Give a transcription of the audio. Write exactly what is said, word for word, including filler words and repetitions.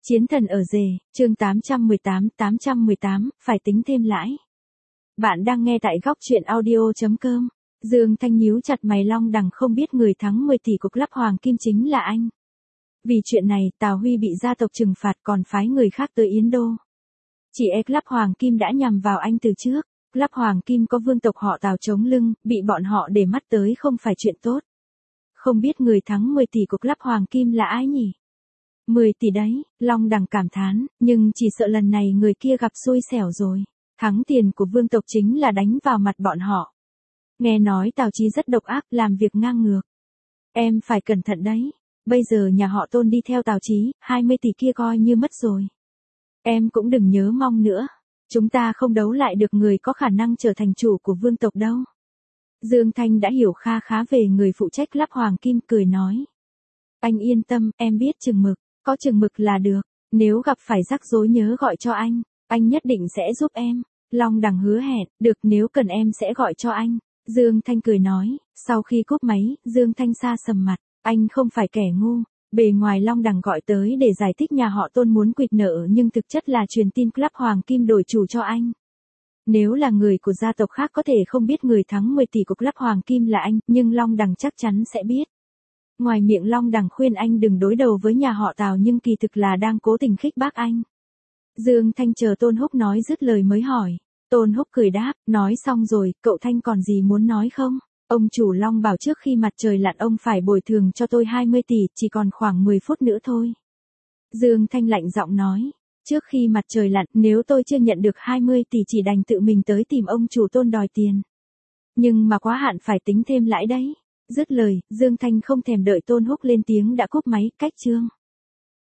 Chiến thần ở rể, chương tám trăm mười tám, tám trăm mười tám, phải tính thêm lãi. Bạn đang nghe tại góc truyện audio chấm com. Dương Thanh nhíu chặt mày, Long Đằng không biết người thắng mười tỷ cục lắp hoàng kim chính là anh. Vì chuyện này, Tào Huy bị gia tộc trừng phạt còn phái người khác tới Yến Đô. Chỉ e lắp hoàng kim đã nhằm vào anh từ trước. Lắp hoàng kim có vương tộc họ Tào chống lưng, bị bọn họ để mắt tới không phải chuyện tốt. Không biết người thắng mười tỷ cục lắp hoàng kim là ai nhỉ? mười tỷ đấy, Long Đằng cảm thán, nhưng chỉ sợ lần này người kia gặp xui xẻo rồi. Thắng tiền của vương tộc chính là đánh vào mặt bọn họ. Nghe nói Tào Chí rất độc ác, làm việc ngang ngược. Em phải cẩn thận đấy. Bây giờ nhà họ Tôn đi theo Tào Chí, hai mươi tỷ kia coi như mất rồi. Em cũng đừng nhớ mong nữa. Chúng ta không đấu lại được người có khả năng trở thành chủ của vương tộc đâu. Dương Thanh đã hiểu kha khá về người phụ trách lắp hoàng kim, cười nói. Anh yên tâm, em biết chừng mực. Có chừng mực là được, nếu gặp phải rắc rối nhớ gọi cho anh, anh nhất định sẽ giúp em. Long Đằng hứa hẹn, được, nếu cần em sẽ gọi cho anh. Dương Thanh cười nói, sau khi cúp máy, Dương Thanh xa sầm mặt, anh không phải kẻ ngu. Bề ngoài Long Đằng gọi tới để giải thích nhà họ Tôn muốn quỵt nợ nhưng thực chất là truyền tin club hoàng kim đổi chủ cho anh. Nếu là người của gia tộc khác có thể không biết người thắng mười tỷ của club hoàng kim là anh, nhưng Long Đằng chắc chắn sẽ biết. Ngoài miệng Long Đằng khuyên anh đừng đối đầu với nhà họ Tào nhưng kỳ thực là đang cố tình khích bác anh. Dương Thanh chờ Tôn Húc nói dứt lời mới hỏi. Tôn Húc cười đáp, nói xong rồi, cậu Thanh còn gì muốn nói không? Ông chủ Long bảo trước khi mặt trời lặn ông phải bồi thường cho tôi hai mươi tỷ, chỉ còn khoảng mười phút nữa thôi. Dương Thanh lạnh giọng nói, trước khi mặt trời lặn, nếu tôi chưa nhận được hai mươi tỷ chỉ đành tự mình tới tìm ông chủ Tôn đòi tiền. Nhưng mà quá hạn phải tính thêm lãi đấy. Dứt lời, Dương Thanh không thèm đợi Tôn Húc lên tiếng đã cúp máy, cách chương.